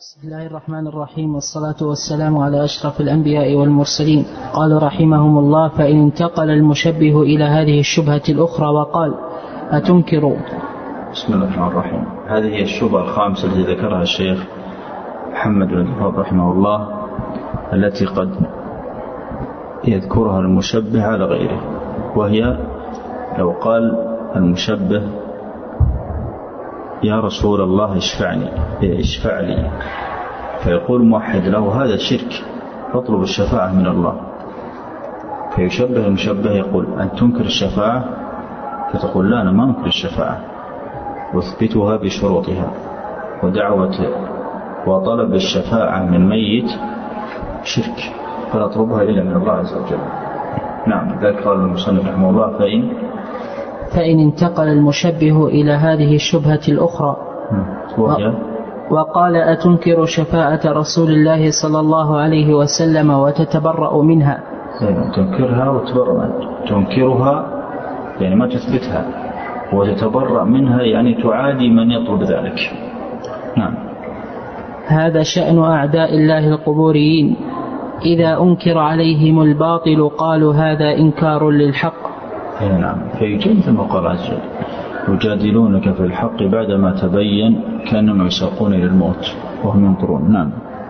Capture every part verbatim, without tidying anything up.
بسم الله الرحمن الرحيم، والصلاة والسلام على أشرف الأنبياء والمرسلين. قال رحمهم الله: فإن انتقل المشبه إلى هذه الشبهة الأخرى وقال: أتنكر. بسم الله الرحمن الرحيم. هذه هي الشبهة الخامسة التي ذكرها الشيخ محمد بن الوهاب رحمه الله، التي قد يذكرها المشبه على غيره، وهي لو قال المشبه: يا رسول الله اشفعني اشفع لي، فيقول موحد له: هذا شرك، فاطلب الشفاعة من الله. فيشبه المشبه يقول: أن تنكر الشفاعة، فتقول: لا، أنا ما أنكر الشفاعة، واثبتها بشروطها، ودعوة وطلب الشفاعة من ميت شرك، فلا أطلبها إلا من الله عز وجل. نعم، ذلك قال المصنف رحمه الله: فإن فإن انتقل المشبه إلى هذه الشبهة الأخرى وهي وقال: أتنكر شفاعة رسول الله صلى الله عليه وسلم وتتبرأ منها. تنكرها وتبرأ، تنكرها يعني ما تثبتها، وتتبرأ منها يعني تعادي من يطلب ذلك. نعم. هذا شأن أعداء الله القبوريين، إذا أنكر عليهم الباطل قالوا هذا إنكار للحق. نعم، فيجد ما قال عز وجل: يجادلونك في الحق بعدما تبين كأنما يساقون إلى الموت وهم ينظرون. نعم.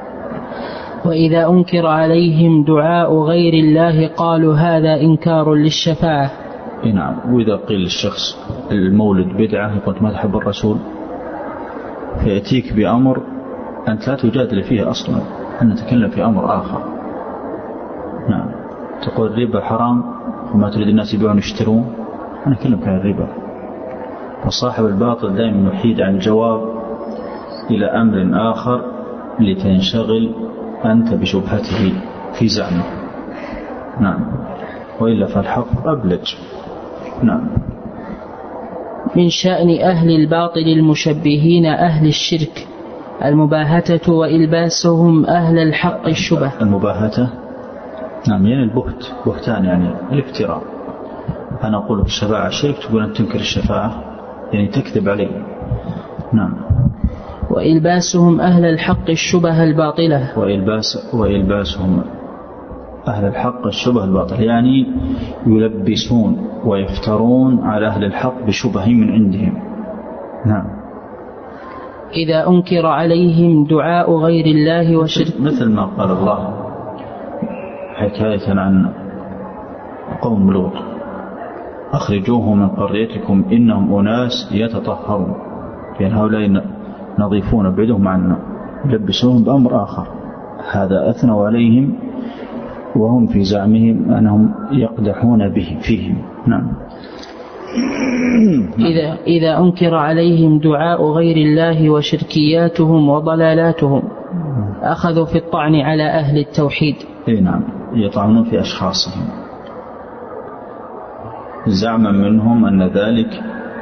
وإذا أنكر عليهم دعاء غير الله قالوا هذا إنكار للشفاعة. نعم. وإذا قيل للشخص المولد بدعة، يقول: ما تحب الرسول، فيأتيك بأمر أنت لا تجادل فيه أصلا، أن نتكلم في أمر آخر. نعم. تقول الربا حرام وما تريد الناس يبيعون يشترون، أنا أتكلم عن الربا. وصاحب الباطل دائما يحيد عن الجواب إلى أمر آخر لتنشغل أنت بشبهته في زعمه. نعم. وإلا فالحق أبلج. نعم. من شأن أهل الباطل المشبهين أهل الشرك المباهتة وإلباسهم أهل الحق الشبه. المباهتة نعم، يعني البهت، بهتان يعني الافتراء. أنا أقول الشفاعة شرك، تقول أن تنكر الشفاعة، يعني تكذب عليه. نعم. وإلباسهم أهل الحق الشبه الباطلة. وإلباس وإلباسهم أهل الحق الشبه الباطل، يعني يلبسون ويفترون على أهل الحق بشبه من عندهم. نعم. إذا أنكر عليهم دعاء غير الله وشرك، مثل ما قال الله حكاية عن قوم لوط: أخرجوه من قريتكم إنهم أناس يتطهرون، يعني هؤلاء نظيفون بعدهم عنا، يلبسوهم بأمر آخر. هذا أثنوا عليهم وهم في زعمهم أنهم يقدحون به فيهم. نعم. إذا, إذا أنكر عليهم دعاء غير الله وشركياتهم وضلالاتهم أخذوا في الطعن على أهل التوحيد. إيه نعم، يطعنون في أشخاصهم زعما منهم أن ذلك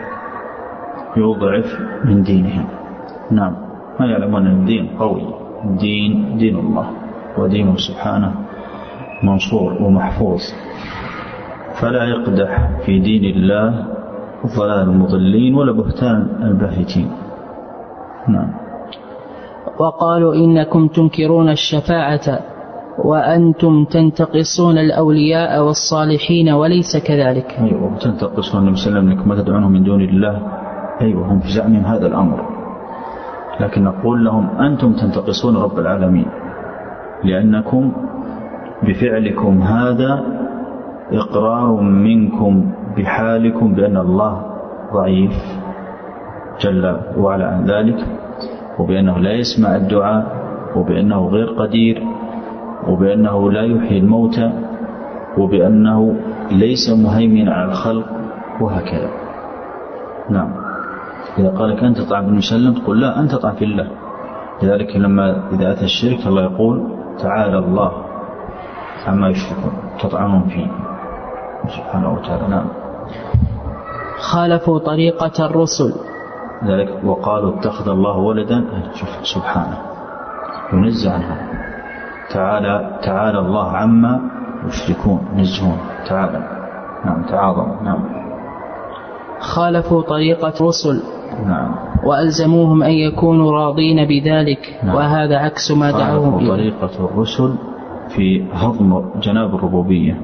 يضعف من دينهم. نعم. ما يعلمون أن الدين قوي، دين دين الله، ودينه سبحانه منصور ومحفوظ، فلا يقدح في دين الله ضلال المضلين ولا بهتان الباهتين. نعم. وقالوا إنكم تنكرون الشفاعة وأنتم تنتقصون الأولياء والصالحين وليس كذلك. أيوة، تنتقصون النبي صلى الله عليه وسلم لكم ما تدعونهم من دون الله. أيوة، هم في زعمهم هذا الأمر، لكن نقول لهم: أنتم تنتقصون رب العالمين، لأنكم بفعلكم هذا إقرار منكم بحالكم بأن الله ضعيف جل وعلا عن ذلك، وبأنه لا يسمع الدعاء، وبأنه غير قدير، وبأنه لا يحيي الموتى، وبأنه ليس مهيمن على الخلق، وهكذا. نعم. إذا قالك أنت تطعن بالنبي صلى الله عليه وسلم، تقول: لا، أنت تطعن في الله. لذلك لما إذا أتى الشرك الله يقول: تعالى الله عما يشركون، تطعنون فيه سبحانه وتعالى. نعم. خالفوا طريقة الرسل، ذلك وقالوا اتخذ الله ولدا، سبحانه ينزه عنها. تعالى تعالى الله عما يشركون، نزهون تعالى. نعم. تعاظم. نعم. خالفوا طريقة الرسل. نعم. وألزموهم أن يكونوا راضين بذلك. نعم. وهذا عكس ما دعوهم إليه. طريقة الرسل في هضم جناب الربوبية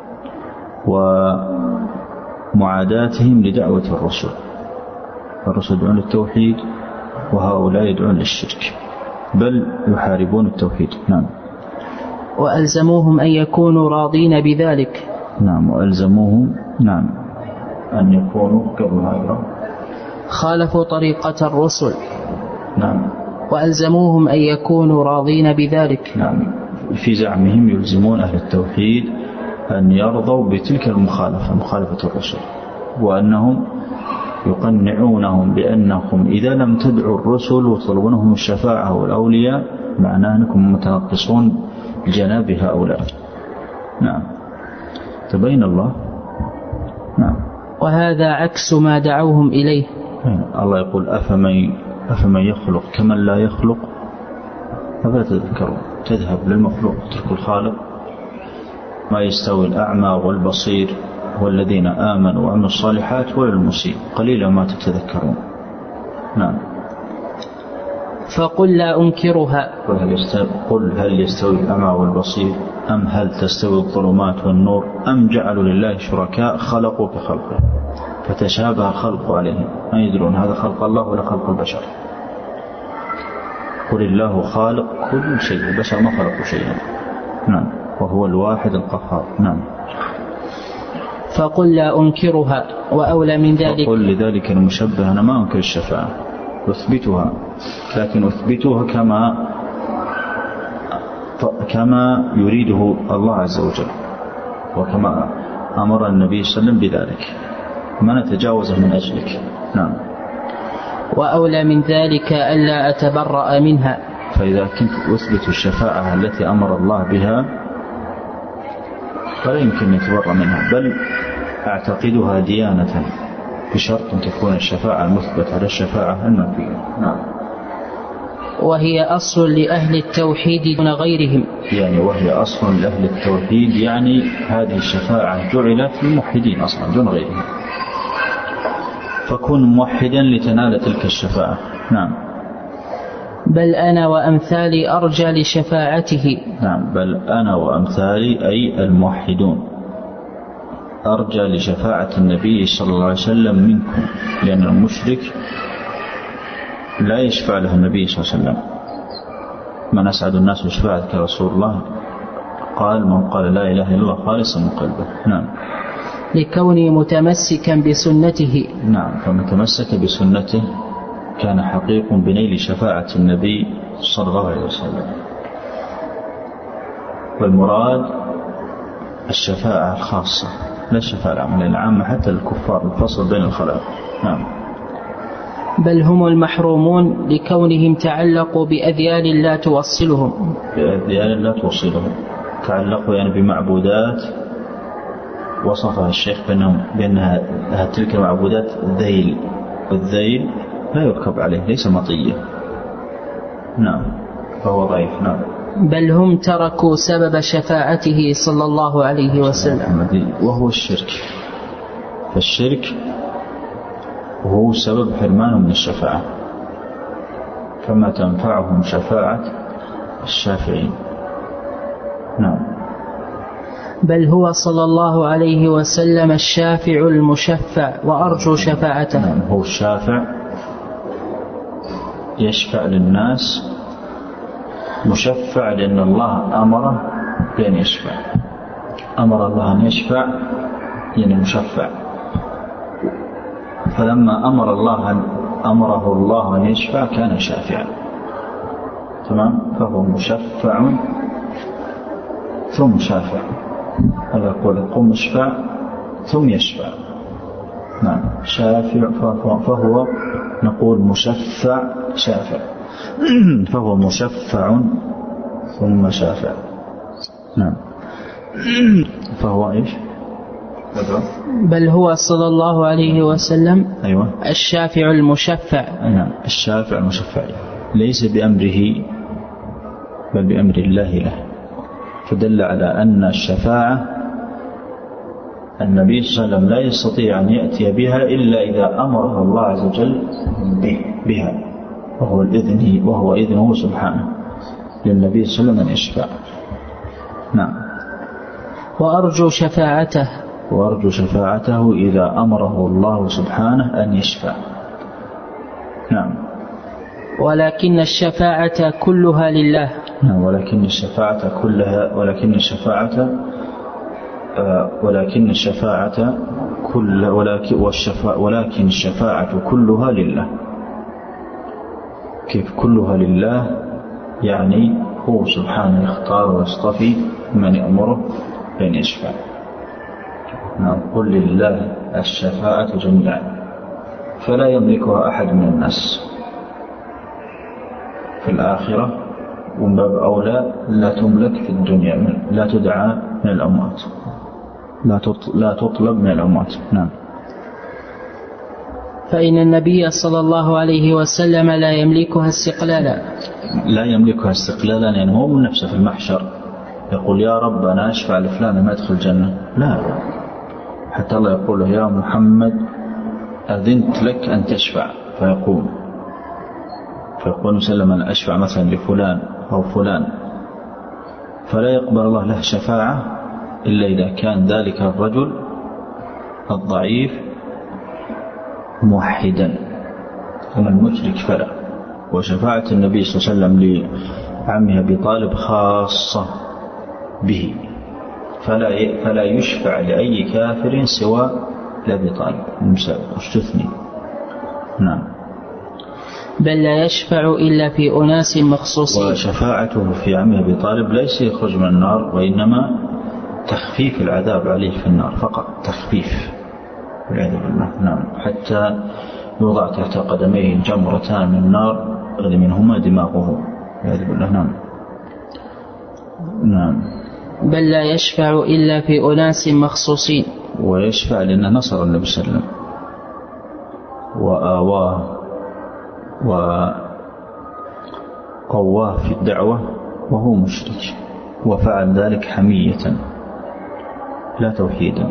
ومعاداتهم لدعوة الرسل. الرسل يدعون للتوحيد وهؤلاء يدعون للشرك، بل يحاربون التوحيد. نعم. وألزموهم أن يكونوا راضين بذلك. نعم. وألزموهم نعم أن يكونوا قبل هذا خالفوا طريقة الرسل. نعم. وألزموهم أن يكونوا راضين بذلك. نعم. في زعمهم يلزمون أهل التوحيد أن يرضوا بتلك المخالفة، مخالفة الرسل، وأنهم يقنعونهم بأنكم إذا لم تدعوا الرسل وطلبونهم الشفاعة والأولياء معناه أنكم متنقصون بجناب هؤلاء. نعم. تبين الله. نعم. وهذا عكس ما دعوهم إليه. الله يقول أفمن, أفمن يخلق كمن لا يخلق أفلا تذكرون. تذهب للمخلوق ترك الخالق. ما يستوي الأعمى والبصير والذين آمنوا وعملوا الصالحات ولا المسيء قليلا ما تتذكرون. نعم. فقل لا أنكرها. قل هل يستوي, قل هل يستوي الأعمى والبصير أم هل تستوي الظلمات والنور أم جعلوا لله شركاء خلقوا كخلقه فتشابه الخلق عليهم ما يدرون هذا خلق الله ولا خلق البشر. قل الله خالق كل شيء، البشر ما خلقوا شيئا. نعم. وهو الواحد القهار. نعم. فقل لا أنكرها وأولى من ذلك. فقل لذلك المشبه أنا ما أنكر الشفاعة أثبتها، لكن أثبتها كما كما يريده الله عز وجل وكما أمر النبي صلى الله عليه وسلم بذلك، ما نتجاوزه من أجلك. نعم. وأولى من ذلك ألا أتبرأ منها. فإذا كنت أثبت الشفاعة التي أمر الله بها فلا يمكن يتبرأ منها، بل أعتقدها ديانة بشرط أن تكون الشفاعة المثبت على الشفاعة المنفية. نعم. وهي أصل لأهل التوحيد دون غيرهم. يعني وهي أصل لأهل التوحيد، يعني هذه الشفاعة جعلت للموحدين أصلا دون غيرهم، فكن موحدا لتنال تلك الشفاعة. نعم. بل أنا وأمثالي أرجى لشفاعته. نعم. بل أنا وأمثالي أي الموحدون أرجى لشفاعة النبي صلى الله عليه وسلم منكم، لأن المشرك لا يشفع له النبي صلى الله عليه وسلم. من أسعد الناس بشفاعتك يا رسول الله؟ قال من قال لا إله إلا الله خالصا من قلبه. نعم. لكوني متمسكا بسنته. نعم. فمن تمسك بسنته كان حقيق بنيل شفاعة النبي صلى الله عليه وسلم. والمراد الشفاعة الخاصة لا الشفاعة العامة، العامة حتى الكفار، الفصل بين الخلائق. نعم. بل هم المحرومون لكونهم تعلقوا بأذيال لا توصلهم. بأذيال لا توصلهم، تعلقوا يعني بمعبودات وصفها الشيخ بأنهم بأنها تلك المعبودات ذيل، والذيل لا يركب عليه، ليس مطية. نعم. فهو ضعيف. نعم. بل هم تركوا سبب شفاعته صلى الله عليه وسلم، وهو الشرك. فالشرك هو سبب حرمانهم من الشفاعة، فما تنفعهم شفاعة الشافعين. نعم. بل هو صلى الله عليه وسلم الشافع المشفع وأرجو شفاعته. نعم. هو الشافع يشفع للناس، مشفع لأن الله أمره بأن يشفع، أمر الله أن يشفع يعني مشفع، فلما أمر الله أن أمره الله أن يشفع كان شافعا. تمام. فهو مشفع ثم شافع. هذا يقول قم اشفع ثم يشفع. نعم. شافع فهو نقول مشفع شافع فهو مشفع ثم شافع. نعم. فهو إيش؟ بل هو صلى الله عليه وسلم أيوة. الشافع المشفع. نعم. الشافع المشفع ليس بأمره بل بأمر الله له، فدل على أن الشفاعة النبي صلى الله عليه وسلم لا يستطيع أن يأتي بها إلا إذا أمره الله عز وجل بها، وهو الإذن وهو إذنه سبحانه للنبي صلى الله عليه وسلم أن يشفع. نعم. وأرجو شفاعته وأرجو شفاعته إذا أمره الله سبحانه أن يشفع. نعم. ولكن الشفاعة كلها لله. نعم. ولكن الشفاعة كلها ولكن الشفاعة آه ولكن الشفاعة كل ولكن والشفاعة ولكن الشفاعة كلها لله. كيف كلها لله؟ يعني هو سبحانه يختار ويصطفي من يأمره بأن يشفع. نعم. قل لله الشفاعة جميعا، فلا يملكها أحد من الناس في الآخرة، ومن باب أولى لا تملك في الدنيا، من لا تدعى من الأموات، لا تطلب من الأموات. نعم. فإن النبي صلى الله عليه وسلم لا يملكها استقلالا. لا يملكها استقلالا يعني هو من نفسه في المحشر يقول يا رب أنا أشفع لفلان ما يدخل الجنة، لا، حتى الله يقول له يا محمد أذنت لك أن تشفع، فيقول فيقول مسلم أنا أشفع مثلا لفلان أو فلان، فلا يقبل الله له شفاعة إلا إذا كان ذلك الرجل الضعيف موحدا، أما المشرك فلا. وشفاعة النبي صلى الله عليه وسلم لعمه أبي طالب خاصة به، فلا فلا يشفع لأي كافر سوى لأبي طالب استثني. نعم. بل لا يشفع إلا في أناس مخصوصين. وشفاعته في عمه أبي طالب ليس يخرج من النار، وإنما تخفيف العذاب عليه في النار فقط، تخفيف والعياذ بالله. نعم. حتى يوضع تحت قدميه جمرتان من النار يغلي منهما دماغه والعياذ بالله. نعم. نعم. بل لا يشفع إلا في أناس مخصوصين. ويشفع لأنه نصر النبي صلى الله عليه وسلم وآواه وقواه في الدعوة وهو مشرك، وفعل ذلك حمية لا توحيدا.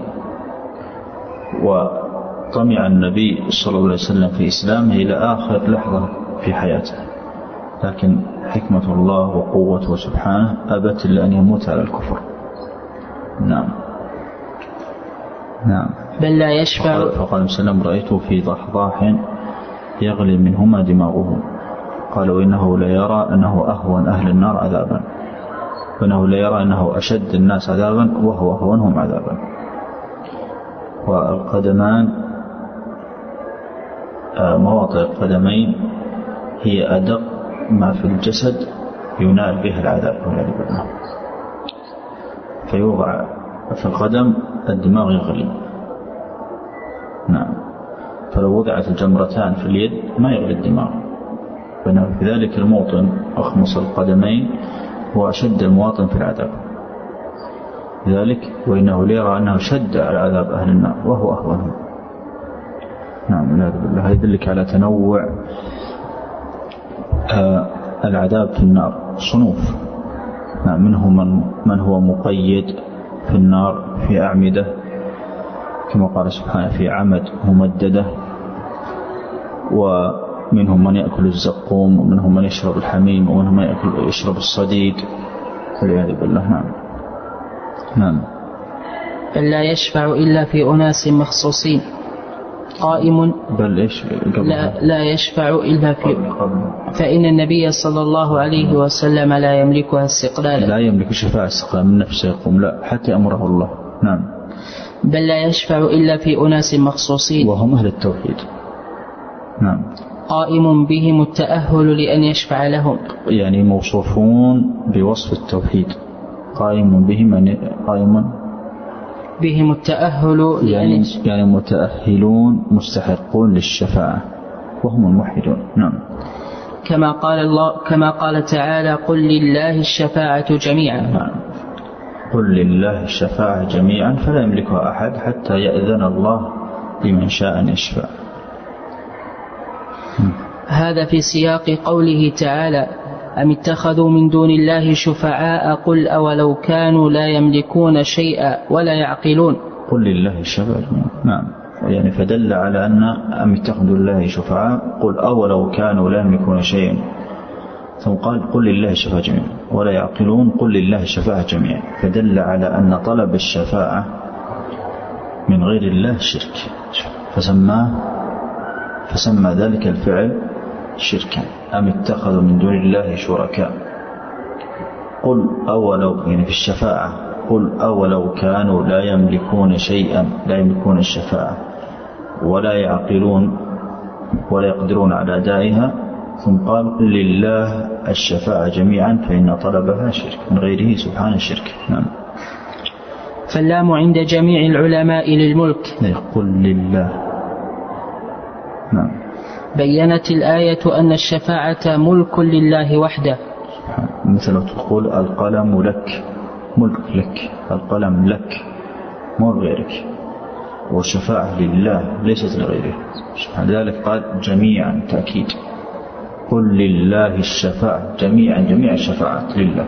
وطمع النبي صلى الله عليه وسلم في إسلامه إلى آخر لحظة في حياته، لكن حكمة الله وقوته سبحانه أبت إلا أن يموت على الكفر. نعم. نعم. بل لا يشفع. فقال وسلم رأيته في ضحضاح يغلي منهما دماغه، قال وإنه لا يرى أنه أهون أهل النار عذابا، وإنه لا يرى أنه أشد الناس عذابا وهو أهونهم عذابا. والقدمان مواطئ القدمين هي أدق ما في الجسد ينال به العذاب والعياذ بالله، فيوضع في القدم الدماغ يغلي. نعم. فلو وضعت الجمرتان في اليد ما يغلي الدماغ، بينما في ذلك الموطن أخمص القدمين هو أشد المواطن في العذاب، ذلك وإنه ليرى أنه شد على عذاب أهل النار وهو أهونهم. نعم والعياذ بالله. هذا يدلك على تنوع آه العذاب في النار صنوف. نعم. منه من, من هو مقيد في النار في أعمدة كما قال سبحانه في عمد ممددة، ومنهم من يأكل الزقوم، ومنهم من يشرب الحميم، ومنهم من يأكل يشرب الصديد والعياذ بالله. نعم. نعم. بل لا يشفع إلا في أناس مخصوصين قائم. بل إيش لا, لا يشفع إلا في فإن النبي صلى الله عليه وسلم لا يملكها استقلالا. لا يملك شفاعة استقلال من نفسه يقوم، لا، حتى أمره الله. نعم. بل لا يشفع إلا في أناس مخصوصين وهم أهل التوحيد. نعم. قائم بهم التأهل لأن يشفع لهم، يعني موصوفون بوصف التوحيد، قائم بهم قائم بهم التأهل يعني, يعني متأهلون مستحقون للشفاعة وهم الموحدون. نعم. كما قال الله كما قال تعالى قل لله الشفاعة جميعا. نعم. قل لله الشفاعة جميعا فلا يملكها أحد حتى يأذن الله لمن شاء أن يشفع. هذا في سياق قوله تعالى أم اتخذوا من دون الله شفعاء قل أولو كانوا لا يملكون شيئا ولا يعقلون قل لله الشفاعة جميعا. نعم، يعني فدل على أن أم اتخذوا الله شفعاء قل أولو كانوا لا يملكون شيئا، ثم قال قل لله الشفاعة جميعا ولا يعقلون قل لله الشفاعة جميعا، فدل على أن طلب الشفاعة من غير الله شرك، فسماه فسمى ذلك الفعل شركا. أم اتخذوا من دون الله شركاء قل أولو، يعني في الشفاعة قل أولو كانوا لا يملكون شيئا، لا يملكون الشفاعة ولا يعقلون ولا يقدرون على أدائها، ثم قال قل لله الشفاعة جميعا فإن طلبها شرك من غيره سبحانه الشرك. نعم. فاللام عند جميع العلماء للملك. قل لله. نعم. بيّنت الآية أن الشفاعة ملك لله وحده، مثل تقول القلم لك، ملك لك، القلم لك مو غيرك، والشفاعة لله ليست لغيره، لذلك قال جميعا تأكيد، قل لله الشفاعة جميعا، جميع الشفاعات لله.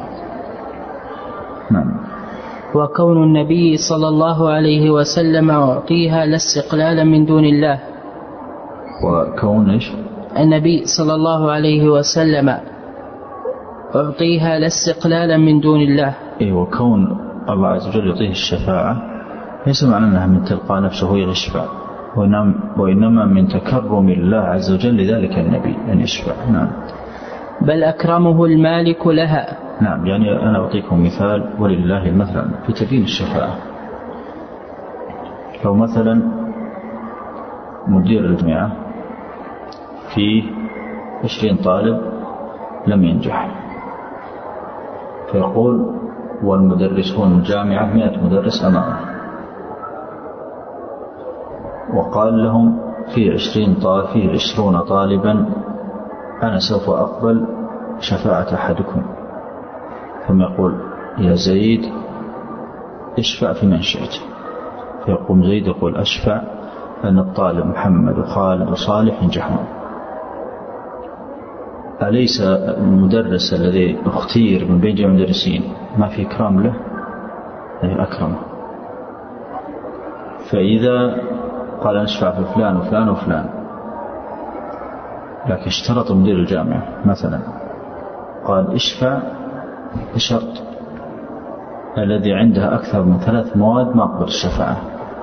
نعم. وكون النبي صلى الله عليه وسلم أعطيها لا استقلالا من دون الله. وكون إيش؟ النبي صلى الله عليه وسلم أعطيها لا استقلالا من دون الله. إيه، وكون الله عز وجل يعطيه الشفاعة ليس معنى أنها من تلقى نفسه يشفع، وإنما من تكرم الله عز وجل لذلك النبي أن يشفع. نعم. بل أكرمه المالك لها. نعم، يعني أنا أعطيكم مثال ولله مثلا في تبيين الشفاعة. لو مثلا مدير الجامعة في عشرين طالب لم ينجح، فيقول والمدرسون الجامعة مئة مدرس أمامه، وقال لهم في عشرين طالب فيه عشرون طالبا أنا سوف أقبل شفاعة أحدكم، ثم يقول يا زيد اشفع في من شئت، فيقوم زيد يقول أشفع أن الطالب محمد وخالد وصالح ينجحون. أليس المدرس الذي اختير من بين جميع المدرسين ما في إكرام له؟ أكرمه. فإذا قال نشفع في فلان وفلان وفلان، لكن اشترط مدير الجامعة مثلا قال اشفع بشرط الذي عنده أكثر من ثلاث مواد ما أقبل الشفاعة،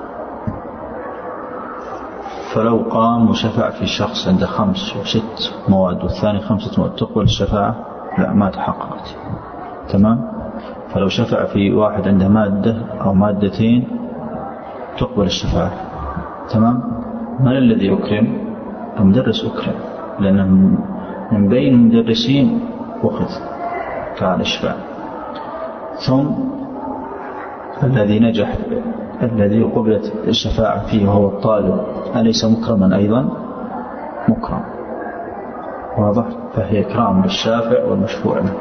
فلو قام وشفع في شخص عنده خمس وست مواد والثاني خمسة مواد تقبل الشفاعة؟ لا، ما تحققت. تمام. فلو شفع في واحد عنده مادة أو مادتين تقبل الشفاعة. تمام. من الذي يكرم؟ المدرس أكرم، لأن من بين المدرسين وخذ تعال اشفع. ثم الذي نجح الذي قبلت الشفاعة فيه وهو الطالب أليس مكرما أيضا؟ مكرم. واضح؟ فهي إكرام بالشافع والمشفوع له.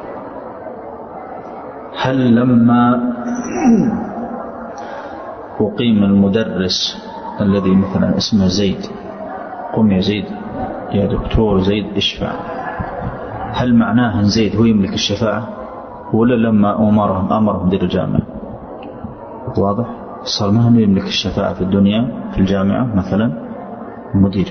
هل لما أقيم المدرس الذي مثلا اسمه زيد، قم يا زيد يا دكتور زيد اشفع، هل معناه أن زيد هو يملك الشفاعة ولا لما أمرهم أمرهم مدير الجامعة؟ واضح؟ صار ما هو يملك الشفاعة في الدنيا في الجامعة مثلا المدير،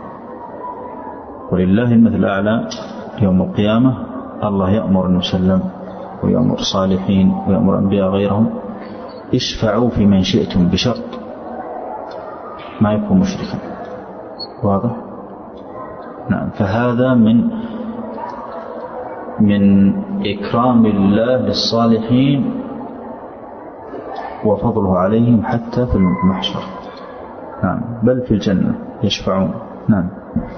ولله المثل الأعلى يوم القيامة. الله يأمر النبي صلى الله عليه وسلم ويأمر الصالحين ويأمر أنبياء غيرهم اشفعوا في من شئتم بشرط ما يكون مشركا. واضح؟ نعم. فهذا من من إكرام الله للصالحين وفضله عليهم حتى في المحشر. نعم. بل في الجنة يشفعون. نعم.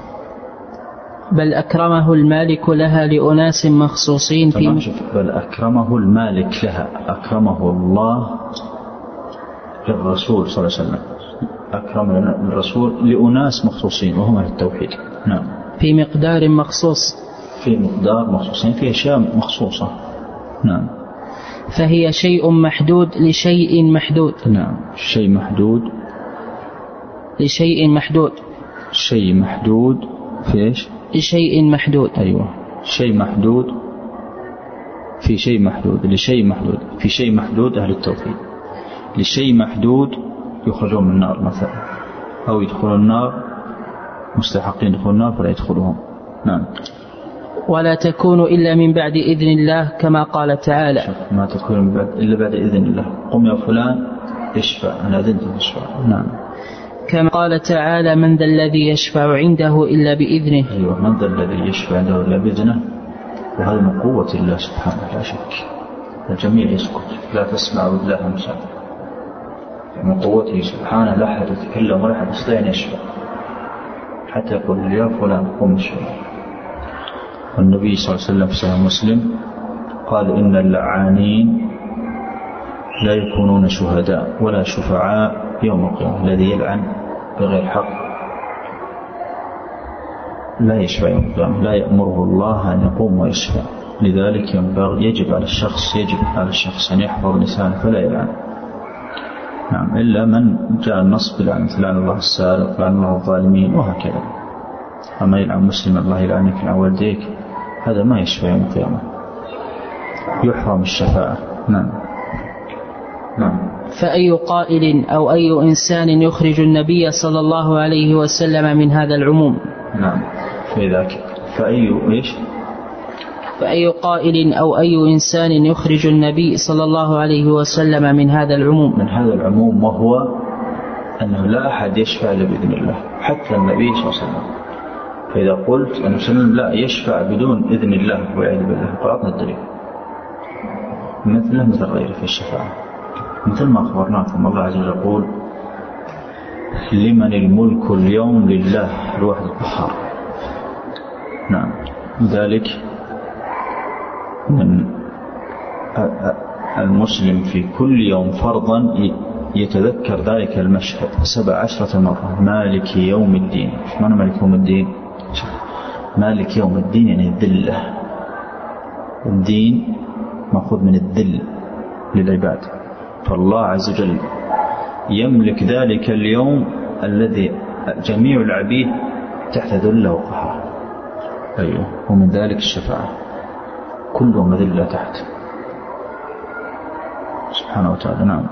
بل أكرمه المالك لها لأناس مخصوصين في بل أكرمه المالك لها، أكرمه الله للرسول صلى الله عليه وسلم، أكرم الرسول لأناس مخصوصين وهم أهل التوحيد. نعم. في مقدار مخصوص، في مقدار مخصوصين، في أشياء مخصوصة. نعم. فهي شيء محدود لشيء محدود. نعم. شيء محدود لشيء محدود. شيء محدود في إيش؟ لشيء محدود. أيوة. شيء محدود في شيء محدود لشيء محدود في شيء محدود أهل التوحيد. لشيء محدود يخرجون من النار مثلا، أو يدخلون النار مستحقين يدخلون النار فلا يدخلهم. نعم. ولا تكون إلا من بعد إذن الله كما قال تعالى ما تكون من بعد إلا بعد إذن الله. قم يا فلان اشفع أنا أذنت تشفع. نعم. كما قال تعالى من ذا الذي يشفع عنده إلا بإذنه. أيوة من ذا الذي يشفع عنده إلا بإذنه، وهذا من قوة الله سبحانه لا شك. الجميع يسكت لا تسمع إلا همسا، من قوته سبحانه لا أحد يتكلم ولا أحد يستطيع أن يشفع حتى يقول يا فلان قم اشفع. والنبي صلى الله عليه وسلم في صحيح مسلم قال إن اللعانين لا يكونون شهداء ولا شفعاء يوم القيامة. الذي يلعن بغير حق لا يشفع يوم القيامة، لا يأمره الله أن يقوم ويشفع. لذلك ينبغي يجب على الشخص يجب على الشخص أن يحفظ لسانه فلا يلعن. نعم. إلا من جاء النص بلعنة لعن الله السارق لعن الله الظالمين وهكذا. أما يلعن مسلم الله يلعنك لعن والديك هذا ما يشفع يوم القيامة، يحرم الشفاعة. نعم. نعم. فأي قائل أو أي إنسان يخرج النبي صلى الله عليه وسلم من هذا العموم؟ نعم. في ذاك فأي إيش؟ فأي قائل أو أي إنسان يخرج النبي صلى الله عليه وسلم من هذا العموم؟ من هذا العموم وهو أنه لا أحد يشفع إلا بإذن الله حتى النبي صلى الله عليه وسلم. فإذا قلت أن وسلم لا يشفع بدون إذن الله والعياذ بالله قرأنا الدليل مثله مثل غيره في الشفاعة، مثل ما أخبرناكم الله عز وجل يقول لمن الملك اليوم لله الواحد القهار. نعم. ذلك من المسلم في كل يوم فرضا يتذكر ذلك المشهد سبع عشرة مرة. مالك يوم الدين. ايش معنى مالك يوم الدين؟ مالك يوم الدين يعني الذلة. الدين مأخوذ من الذل للعباد، فالله عز وجل يملك ذلك اليوم الذي جميع العبيد تحت ذله وقهره. أيوه. ومن ذلك الشفاعة كلهم ذلة تحت سبحانه وتعالى. نعم.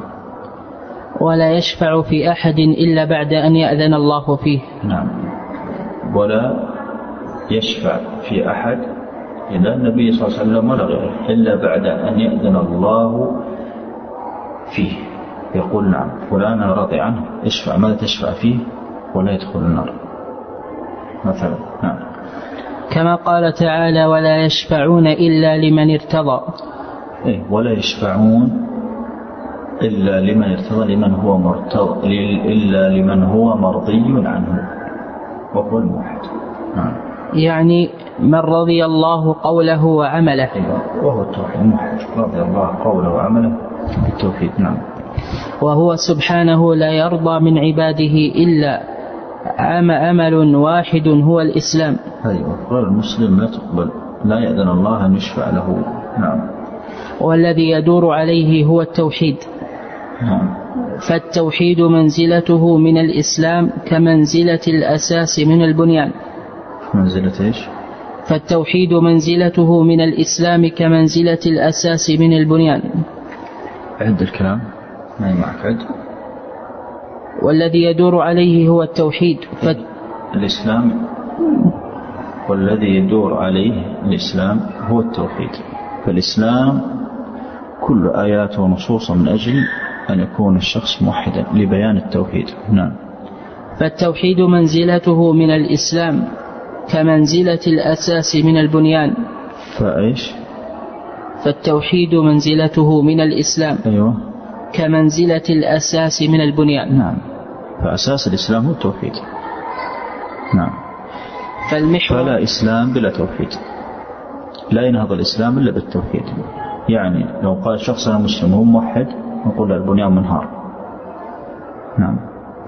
ولا يشفع في أحد إلا بعد أن يأذن الله فيه. نعم. ولا يشفع في أحد إلا النبي صلى الله عليه وسلم ولا غيره إلا بعد أن يأذن الله فيه. يقول نعم فلان راضي عنه اشفع. ماذا تشفع فيه؟ ولا يدخل النار مثلا. نعم. كما قال تعالى ولا يشفعون إلا لمن ارتضى. إيه ولا يشفعون إلا لمن ارتضى لمن هو مرتضى إلا لمن هو مرضي عنه وهو الموحد. نعم. يعني من رضي الله قوله وعمله. إيه وهو التوحيد الموحد رضي الله قوله وعمله بالتوحيد. نعم. وهو سبحانه لا يرضى من عباده إلا عام أمل واحد هو الإسلام. أيوة. غير المسلم لا تقبل لا يأذن الله أن يشفع له. نعم. والذي يدور عليه هو التوحيد. نعم. فالتوحيد منزلته من الإسلام كمنزلة الأساس من البنيان. منزلة إيش؟ فالتوحيد منزلته من الإسلام كمنزلة الأساس من البنيان. عد الكلام ما معك عد. والذي يدور عليه هو التوحيد. ف... الإسلام والذي يدور عليه الإسلام هو التوحيد. فالإسلام كل آيات ونصوص من أجل أن يكون الشخص موحدا لبيان التوحيد. نعم. فالتوحيد منزلته من الإسلام كمنزلة الأساس من البنيان. فإيش؟ فالتوحيد منزلته من الإسلام. أيوة. كمنزلة الأساس من البنيان. نعم. فأساس الإسلام هو التوحيد. نعم. فالمحور فلا إسلام بلا توحيد. لا ينهض الإسلام إلا بالتوحيد. يعني لو قال شخص أنا مسلم وهو موحد نقول البنيان منهار. نعم.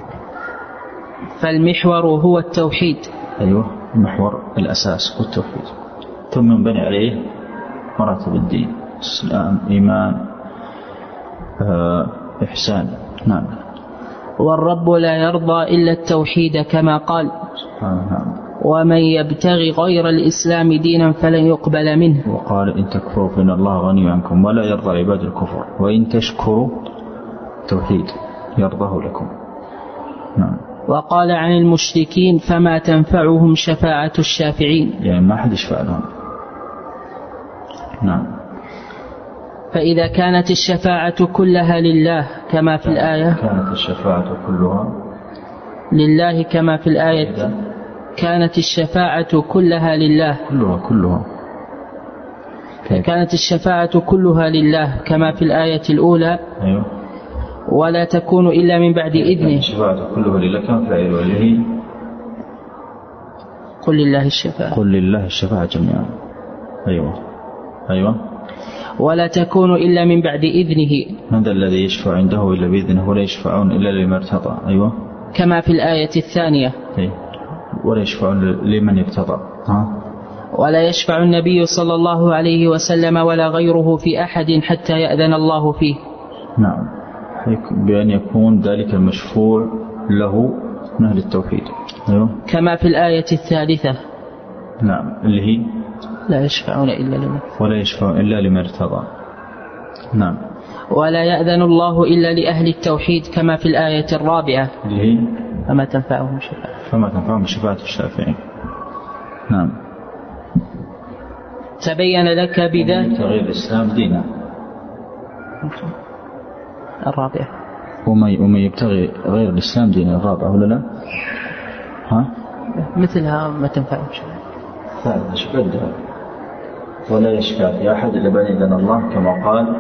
فالمحور هو التوحيد. أيوه. المحور الأساس هو التوحيد، ثم ينبني عليه مراتب الدين إسلام إيمان إحسان. نعم. والرب لا يرضى إلا التوحيد كما قال نعم. ومن يبتغي غير الإسلام دينا فلن يقبل منه. وقال إن تكفروا فإن الله غني عنكم ولا يرضى عباد الكفر وإن تشكروا التوحيد يرضاه لكم. نعم. وقال عن المشركين فما تنفعهم شفاعة الشافعين، يعني ما حد يشفع لهم. نعم. فإذا كانت الشفاعة كلها لله كما في الآية كانت الشفاعة كلها لله كما في الآية كانت الشفاعة كلها لله كلها كلها كانت الشفاعة كلها لله كما في الآية الأولى. أيوه. ولا تكون إلا من بعد إذنه. الشفاعة كلها لله كما في الآية الأولى. قل لله الشفاعة قل لله الشفاعة جميعا. أيوه أيوه. ولا تكون إلا من بعد إذنه. من ذا الذي يشفع عنده إلا بإذنه ولا يشفعون إلا لمن ارتضى. أيوه. كما في الآية الثانية. أيوه. ولا يشفعون لمن ارتضى. ها. ولا يشفع النبي صلى الله عليه وسلم ولا غيره في أحد حتى يأذن الله فيه. نعم. بأن يكون ذلك المشفوع له من أهل التوحيد. أيوه. كما في الآية الثالثة. نعم اللي هي لا يشفعون إلا لمن ولا يشفعون إلا لمن ارتضى. نعم. ولا يأذن الله إلا لأهل التوحيد كما في الآية الرابعة اللي هي فما تنفعهم شفاعة فما تنفعهم شفاعة الشافعين. نعم. تبين لك بذلك غير الإسلام دينا. الرابعة وما يبتغي غير الإسلام دينا الرابعة ولا لا؟ ها؟ مثلها ما تنفعهم شفاعة. ثالث شبدها ولا يشفع في أحد إلا بأن يأذن الله كما قال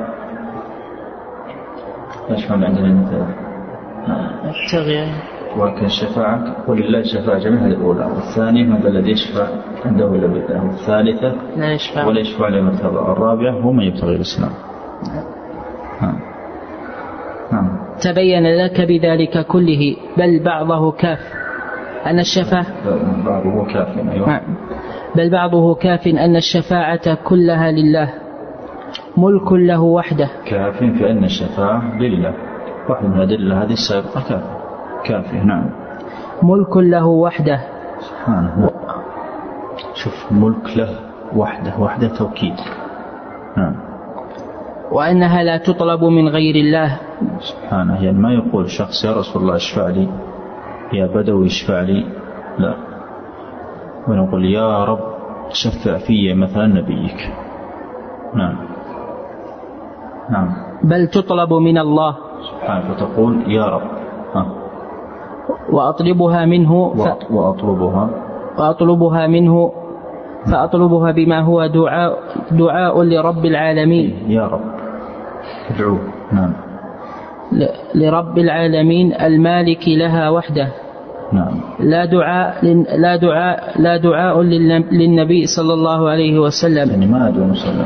يشفع عندنا مثلا. ابتغي. ولكن الشفاعة قل لله الشفاعة جميعها الأولى، والثانية من الذي يشفع عنده إلا بإذنه، والثالثة لا يشفع ولا يشفع لمن ارتضى، الرابعة هو من يبتغي الإسلام. نعم. نعم. تبين لك بذلك كله بل بعضه كاف أن الشفاعة بعضه كاف. أيوة. بل بعضه كاف أن الشفاعة كلها لله ملك له وحده. كاف في أن الشفاعة لله، واحد من الأدلة هذه السابقة كاف كافي. نعم. ملك له وحده سبحانه. و... شوف ملك له وحده، وحده توكيد. نعم. وأنها لا تطلب من غير الله سبحانه. يعني ما يقول شخص يا رسول الله اشفع لي، يا بدوي اشفع لي، لا، ونقول يا رب شفع في مثلا نبيك. نعم. نعم. بل تطلب من الله سبحانه، فتقول يا رب ها. وأطلبها منه ف... وأطلبها وأطلبها منه فأطلبها بما هو دعاء دعاء لرب العالمين. يا رب ادعوه. نعم. ل... لرب العالمين المالك لها وحده. نعم. لا دعاء لا دعاء لا دعاء للنبي صلى الله عليه وسلم. يعني ما أدعو وسلم،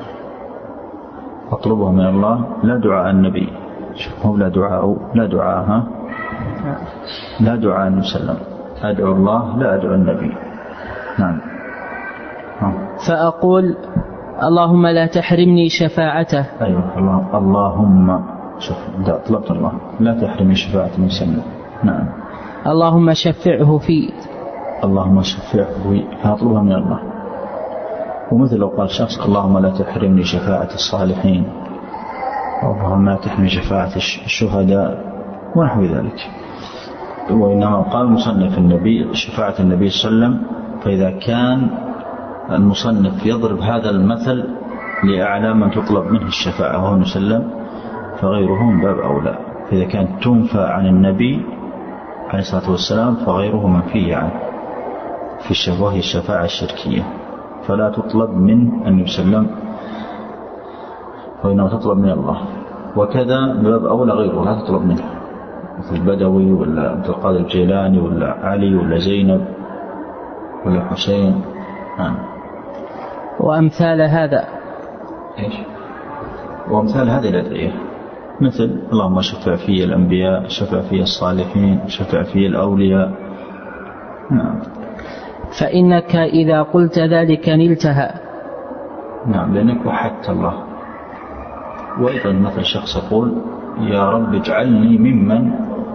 أطلبها من الله لا دعاء النبي. هو لا دعاء لا دعاء ها لا دعاء النبي صلى الله عليه وسلم، أدعو الله لا أدعو النبي. نعم. ها. فأقول اللهم لا تحرمني شفاعته. أيوة. الله اللهم شوف طلبت الله لا تحرمني شفاعة المسلم. نعم. اللهم شفعه في اللهم شفعه في، فأطلبها من الله. ومثل لو قال شخص اللهم لا تحرمني شفاعة الصالحين، اللهم لا تحرمني شفاعة الشهداء ونحو ذلك. وإنما قال مصنف النبي شفاعة النبي صلى الله عليه وسلم، فإذا كان المصنف يضرب هذا المثل لأعلى من تطلب منه الشفاعة وهو مسلم، فغيره من باب أولى. فإذا كانت تنفى عن النبي عليه الصلاة والسلام فغيره منفي عنه في الشفاعة، هي الشفاعة الشركية، فلا تطلب من النبي صلى الله عليه وسلم وإنما تطلب من الله. وكذا باب أولى غيره لا تطلب منه، مثل البدوي ولا عبد القادر الجيلاني ولا علي ولا زينب ولا حسين. نعم. وأمثال هذا. إيش؟ وأمثال هذه الأدعية مثل اللهم شفع في الأنبياء، شفع في الصالحين، شفع في الأولياء. نعم. فإنك إذا قلت ذلك نلتها. نعم، لأنك وحدت الله. وأيضا مثل شخص يقول يا رب اجعلني ممن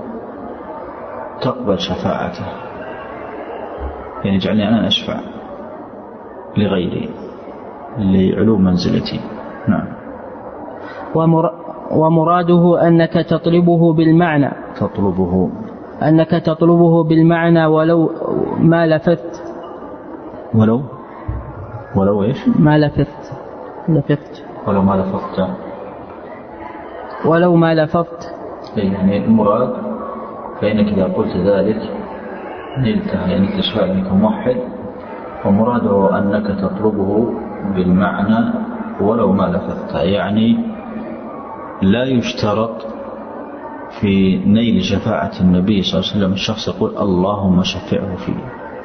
تقبل شفاعته، يعني اجعلني أنا أشفع لغيري لعلو منزلتي. نعم. ومر... ومراده أنك تطلبه بالمعنى تطلبه أنك تطلبه بالمعنى ولو ما لفظت ولو ولو إيش ما لفظت لفظت ولو ما لفظت ولو ما لفظت يعني المراد فإنك إذا قلت ذلك نلتها يعني تشفع أنك موحد، ومراده أنك تطلبه بالمعنى ولو ما لفظت. يعني لا يشترط في نيل شفاعة النبي صلى الله عليه وسلم الشخص يقول اللهم شفعه فيه،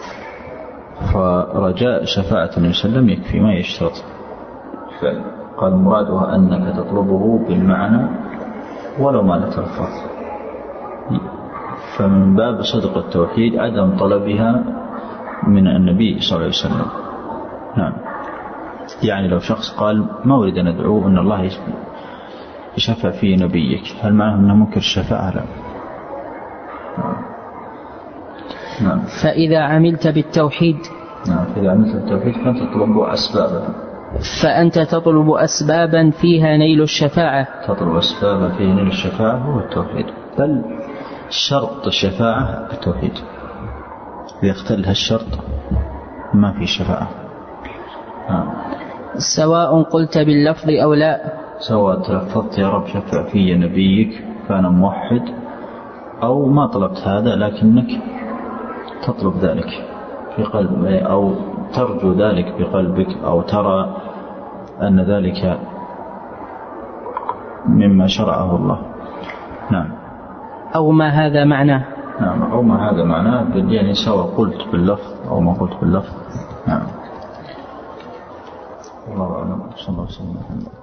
فرجاء شفاعة النبي صلى الله عليه وسلم يكفي، ما يشترط. قال مراده أنك تطلبه بالمعنى ولو ما لتلفظ. فمن باب صدق التوحيد عدم طلبها من النبي صلى الله عليه وسلم. نعم. يعني لو شخص قال ما أريد أن أدعو أن الله يشفع في نبيك، هل معناه أنه منكر الشفاعة؟ لا. نعم. فإذا عملت بالتوحيد نعم فإذا عملت بالتوحيد فأنت تطلب أسبابا فأنت تطلب أسبابا فيها نيل الشفاعة تطلب أسبابا فيها نيل الشفاعة هو التوحيد، بل شرط الشفاعة التوحيد. إذا اختل هالشرط ما في شفاعة. نعم. سواء قلت باللفظ أو لا، سواء تلفظت يا رب شفع في نبيك فأنا موحد، أو ما طلبت هذا لكنك تطلب ذلك في قلب، أو ترجو ذلك بقلبك، أو ترى أن ذلك مما شرعه الله. نعم. أو ما هذا معناه. نعم. أو ما هذا معناه، يعني سواء قلت باللفظ أو ما قلت باللفظ. نعم. الله أعلم. صلى الله عليه وسلم.